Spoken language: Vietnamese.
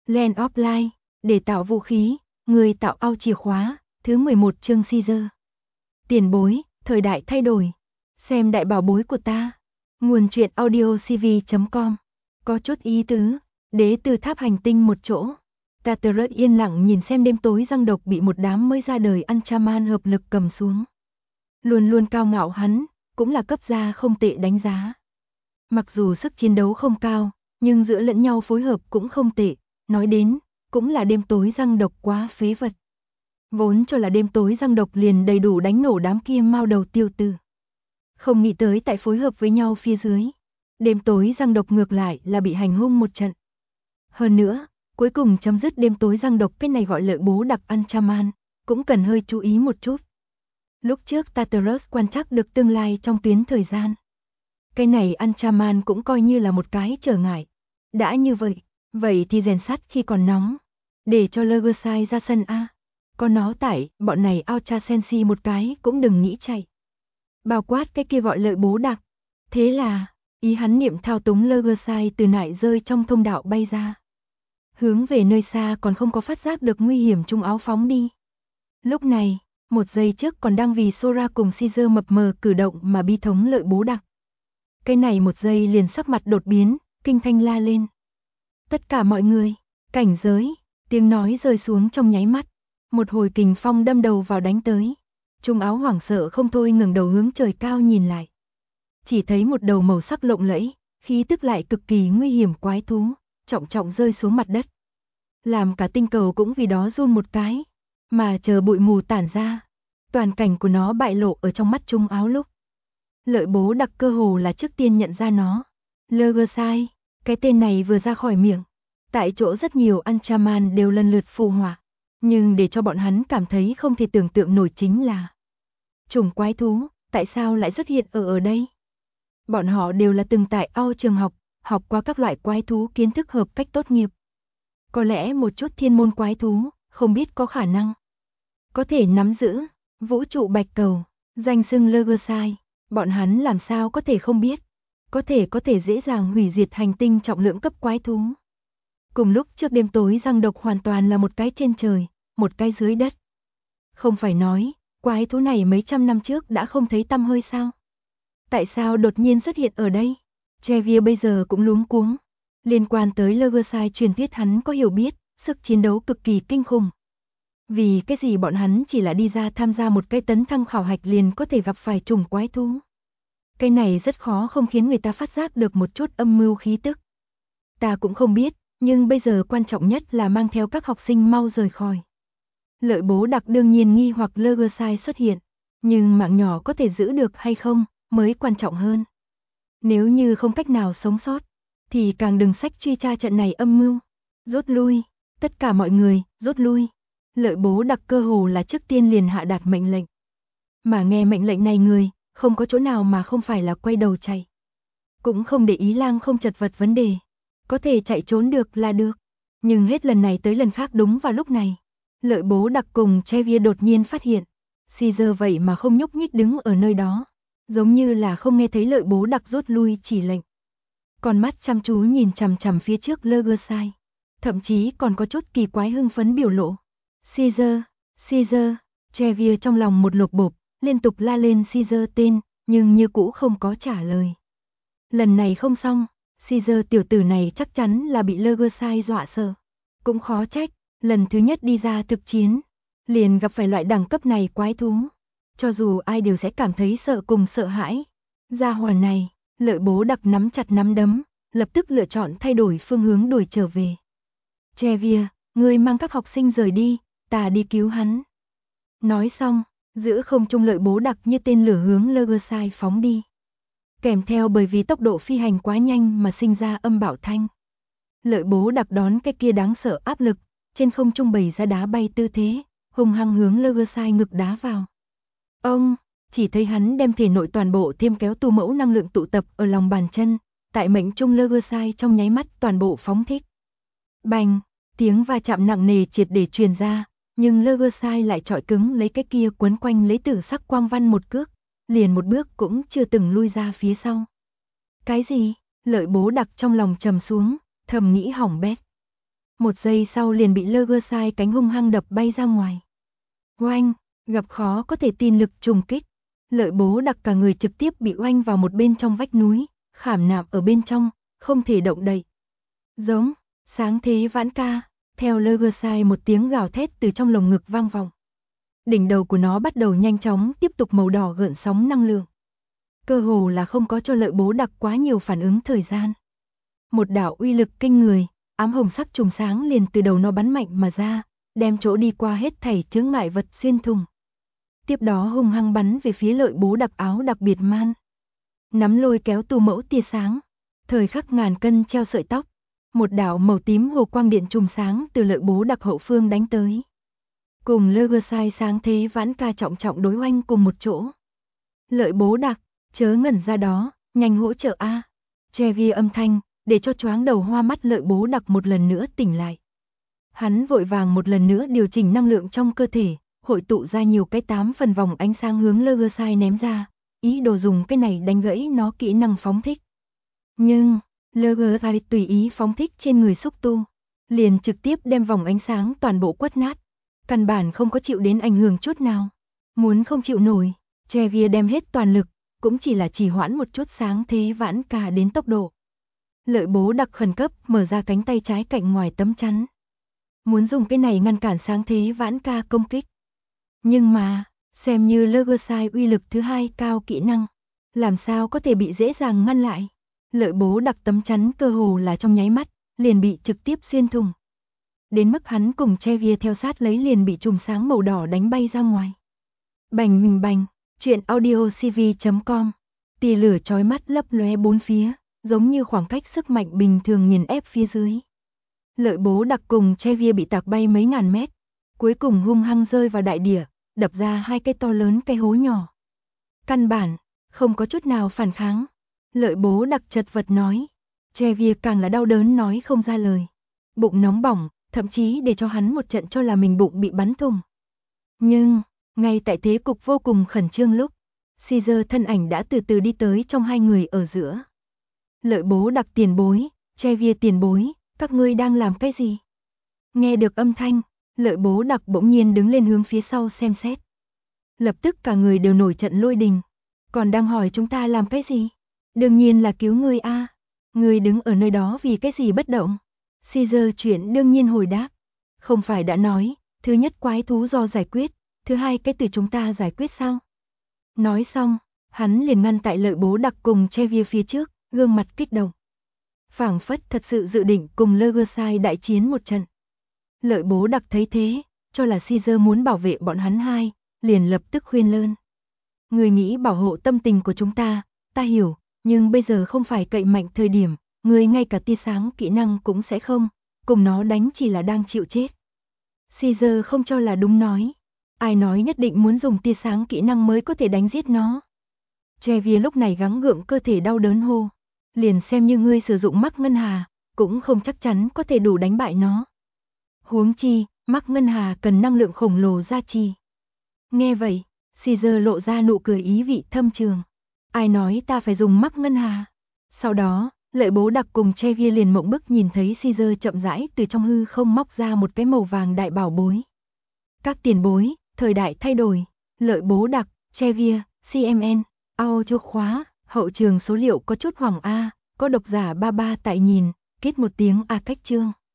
Land of Light, để tạo vũ khí, người tạo ao chìa khóa, thứ 11 chương Caesar. Tiền bối, thời đại thay đổi. Xem đại bảo bối của ta. Nguồn truyện audio cv.com. Có chút ý tứ, đế từ tháp hành tinh một chỗ. Tartarus yên lặng nhìn xem đêm tối răng độc bị một đám mới ra đời Anchaman hợp lực cầm xuống. Luôn luôn cao ngạo hắn, cũng là cấp gia không tệ đánh giá. Mặc dù sức chiến đấu không cao, nhưng giữa lẫn nhau phối hợp cũng không tệ. Nói đến, cũng là đêm tối răng độc quá phế vật. Vốn cho là đêm tối răng độc liền đầy đủ đánh nổ đám kia mao đầu tiêu tử. Không nghĩ tới tại phối hợp với nhau phía dưới. Đêm tối răng độc ngược lại là bị hành hung một trận. Hơn nữa, cuối cùng chấm dứt đêm tối răng độc cái này gọi lợi bố đặc Anchaman, cũng cần hơi chú ý một chút. Lúc trước Tartarus quan trắc được tương lai trong tuyến thời gian. Cái này Anchaman cũng coi như là một cái trở ngại. Đã như vậy thì rèn sắt khi còn nóng. Để cho Legosai ra sân A. Có nó tại, bọn này Aucha Sensi một cái cũng đừng nghĩ chạy. Bao quát cái kia gọi lợi bố đặc. Thế là, ý hắn niệm thao túng Legosai từ nại rơi trong thông đạo bay ra. Hướng về nơi xa còn không có phát giác được nguy hiểm trung áo phóng đi. Lúc này, một giây trước còn đang vì Sora cùng Caesar mập mờ cử động mà bi thống lợi bố đặc. Cái này một giây liền sắc mặt đột biến, kinh thanh la lên. Tất cả mọi người, cảnh giới, tiếng nói rơi xuống trong nháy mắt. Một hồi kình phong đâm đầu vào đánh tới. Trung áo hoảng sợ không thôi ngẩng đầu hướng trời cao nhìn lại. Chỉ thấy một đầu màu sắc lộng lẫy, khí tức lại cực kỳ nguy hiểm quái thú, trọng trọng rơi xuống mặt đất. Làm cả tinh cầu cũng vì đó run một cái, mà chờ bụi mù tản ra. Toàn cảnh của nó bại lộ ở trong mắt Trung áo lúc. Lợi bố đặc cơ hồ là trước tiên nhận ra nó. Legosai, cái tên này vừa ra khỏi miệng. Tại chỗ rất nhiều Anchaman đều lần lượt phù họa. Nhưng để cho bọn hắn cảm thấy không thể tưởng tượng nổi chính là chủng quái thú, tại sao lại xuất hiện ở đây? Bọn họ đều là từng tại Ao trường học qua các loại quái thú kiến thức hợp cách tốt nghiệp. Có lẽ một chút thiên môn quái thú, không biết có khả năng có thể nắm giữ vũ trụ bạch cầu, danh xưng Legosai, bọn hắn làm sao có thể không biết, có thể dễ dàng hủy diệt hành tinh trọng lượng cấp quái thú. Cùng lúc trước đêm tối răng độc hoàn toàn là một cái trên trời, một cái dưới đất. Không phải nói, quái thú này mấy trăm năm trước đã không thấy tăm hơi sao? Tại sao đột nhiên xuất hiện ở đây? Chevier bây giờ cũng luống cuống. Liên quan tới Legosai truyền thuyết hắn có hiểu biết, sức chiến đấu cực kỳ kinh khủng. Vì cái gì bọn hắn chỉ là đi ra tham gia một cái tấn thăng khảo hạch liền có thể gặp phải chủng quái thú? Cái này rất khó không khiến người ta phát giác được một chút âm mưu khí tức. Ta cũng không biết, nhưng bây giờ quan trọng nhất là mang theo các học sinh mau rời khỏi. Lợi bố đặc đương nhiên nghi hoặc Legosai xuất hiện, nhưng mạng nhỏ có thể giữ được hay không mới quan trọng hơn. Nếu như không cách nào sống sót, thì càng đừng sách truy tra trận này âm mưu. Rút lui, tất cả mọi người, rút lui. Lợi bố đặc cơ hồ là trước tiên liền hạ đạt mệnh lệnh. Mà nghe mệnh lệnh này người, không có chỗ nào mà không phải là quay đầu chạy. Cũng không để ý lang không chật vật vấn đề. Có thể chạy trốn được là được. Nhưng hết lần này tới lần khác đúng vào lúc này. Lợi bố đặc cùng Chevier đột nhiên phát hiện. Caesar vậy mà không nhúc nhích đứng ở nơi đó. Giống như là không nghe thấy lợi bố đặc rút lui chỉ lệnh. Con mắt chăm chú nhìn chằm chằm phía trước Legosai. Thậm chí còn có chút kỳ quái hưng phấn biểu lộ. Caesar, Chevier trong lòng một lột bột, liên tục la lên Caesar tên, nhưng như cũ không có trả lời. Lần này không xong, Caesar tiểu tử này chắc chắn là bị Legosai dọa sợ. Cũng khó trách, lần thứ nhất đi ra thực chiến, liền gặp phải loại đẳng cấp này quái thú. Cho dù ai đều sẽ cảm thấy sợ cùng sợ hãi. Gia hỏa này, lợi bố đặc nắm chặt nắm đấm, lập tức lựa chọn thay đổi phương hướng đuổi trở về. Chevier, ngươi mang các học sinh rời đi, ta đi cứu hắn. Nói xong, giữa không trung lợi bố đặc như tên lửa hướng Legosai phóng đi. Kèm theo bởi vì tốc độ phi hành quá nhanh mà sinh ra âm bạo thanh. Lợi bố đặc đón cái kia đáng sợ áp lực, trên không trung bày ra đá bay tư thế, hung hăng hướng Legosai ngực đá vào. Ông, chỉ thấy hắn đem thể nội toàn bộ thêm kéo tu mẫu năng lượng tụ tập ở lòng bàn chân, tại mệnh trung Legosai trong nháy mắt toàn bộ phóng thích. Bành, tiếng va chạm nặng nề triệt để truyền ra, nhưng Legosai lại trọi cứng lấy cái kia quấn quanh lấy tử sắc quang văn một cước, liền một bước cũng chưa từng lui ra phía sau. Cái gì? Lợi bố đặc trong lòng trầm xuống, thầm nghĩ hỏng bét. một giây sau liền bị Legersai cánh hung hăng đập bay ra ngoài. Oanh, gặp khó có thể tin lực trùng kích. Lợi Bố Đặc cả người trực tiếp bị oanh vào một bên trong vách núi, khảm nạm ở bên trong, không thể động đậy. Giống, sáng thế vãn ca, theo Legersai một tiếng gào thét từ trong lồng ngực vang vọng. Đỉnh đầu của nó bắt đầu nhanh chóng tiếp tục màu đỏ gợn sóng năng lượng. Cơ hồ là không có cho Lợi Bố Đặc quá nhiều phản ứng thời gian. Một đạo uy lực kinh người, ám hồng sắc chùm sáng liền từ đầu nó bắn mạnh mà ra, đem chỗ đi qua hết thảy chướng ngại vật xuyên thủng. Tiếp đó hung hăng bắn về phía Lợi Bố Đặc áo đặc biệt man. Nắm lôi kéo tu mẫu tia sáng, thời khắc ngàn cân treo sợi tóc, một đạo màu tím hồ quang điện chùm sáng từ Lợi Bố Đặc hậu phương đánh tới. Cùng Legersai sáng thế vãn ca trọng trọng đối oanh cùng một chỗ. Lợi Bố Đặc, chớ ngẩn ra đó, nhanh hỗ trợ a. Che ghi âm thanh, để cho choáng đầu hoa mắt Lợi Bố Đặc một lần nữa tỉnh lại. Hắn vội vàng một lần nữa điều chỉnh năng lượng trong cơ thể, hội tụ ra nhiều cái 8 phần vòng ánh sáng hướng Legersai ném ra, ý đồ dùng cái này đánh gãy nó kỹ năng phóng thích. Nhưng, Legersai tùy ý phóng thích trên người xúc tu, liền trực tiếp đem vòng ánh sáng toàn bộ quất nát, căn bản không có chịu đến ảnh hưởng chút nào. Muốn không chịu nổi, Chegia đem hết toàn lực, cũng chỉ là trì hoãn một chút sáng thế vãn ca đến tốc độ. Lợi Bố Đặc khẩn cấp mở ra cánh tay trái cạnh ngoài tấm chắn. Muốn dùng cái này ngăn cản sáng thế vãn ca công kích. Nhưng mà, xem như Legersai uy lực thứ hai cao kỹ năng, làm sao có thể bị dễ dàng ngăn lại. Lợi Bố Đặc tấm chắn cơ hồ là trong nháy mắt, liền bị trực tiếp xuyên thủng. Đến mức hắn cùng Chegia theo sát lấy liền bị chùm sáng màu đỏ đánh bay ra ngoài. Bành huỳnh bành, truyện audio cv.com. Tia lửa chói mắt lấp lóe bốn phía, giống như khoảng cách sức mạnh bình thường nghiền ép phía dưới. Lợi Bố Đặc cùng Chegia bị tạc bay mấy ngàn mét, cuối cùng hung hăng rơi vào đại địa, đập ra hai cái to lớn cái hố nhỏ. Căn bản, không có chút nào phản kháng. Lợi Bố Đặc chật vật nói. Chegia càng là đau đớn nói không ra lời. Bụng nóng bỏng, thậm chí để cho hắn một trận cho là mình bụng bị bắn thủng. Nhưng, ngay tại thế cục vô cùng khẩn trương lúc, Caesar thân ảnh đã từ từ đi tới trong hai người ở giữa. Lợi Bố Đặc tiền bối, Chegia tiền bối, các ngươi đang làm cái gì? Nghe được âm thanh, Lợi Bố Đặc bỗng nhiên đứng lên hướng phía sau xem xét. Lập tức cả người đều nổi trận lôi đình. Còn đang hỏi chúng ta làm cái gì? Đương nhiên là cứu ngươi a. Ngươi đứng ở nơi đó vì cái gì bất động? Caesar chuyện đương nhiên hồi đáp. Không phải đã nói, thứ nhất quái thú do giải quyết, thứ hai cái từ chúng ta giải quyết sao? Nói xong, hắn liền ngăn tại Lợi Bố Đặc cùng Chegia phía trước, gương mặt kích động. Phảng phất thật sự dự định cùng Legersai đại chiến một trận. Lợi Bố Đặc thấy thế, cho là Caesar muốn bảo vệ bọn hắn hai, liền lập tức khuyên lơn. Người nghĩ bảo hộ tâm tình của chúng ta hiểu, nhưng bây giờ không phải cậy mạnh thời điểm, người ngay cả tia sáng kỹ năng cũng sẽ không, cùng nó đánh chỉ là đang chịu chết. Caesar không cho là đúng nói. Ai nói nhất định muốn dùng tia sáng kỹ năng mới có thể đánh giết nó. Chegia lúc này gắng gượng cơ thể đau đớn hô. Liền xem như ngươi sử dụng mắc ngân hà, cũng không chắc chắn có thể đủ đánh bại nó. Huống chi, mắc ngân hà cần năng lượng khổng lồ gia trì. Nghe vậy, Caesar lộ ra nụ cười ý vị thâm trường. Ai nói ta phải dùng mắc ngân hà? Sau đó, Lợi Bố Đặc cùng Chegia liền mộng bức nhìn thấy Caesar chậm rãi từ trong hư không móc ra một cái màu vàng đại bảo bối. Các tiền bối, thời đại thay đổi. Lợi Bố Đặc, Chegia, CMN, audio khóa, hậu trường số liệu có chút hoảng a, có độc giả 33 tại nhìn, kết một tiếng a cách chương.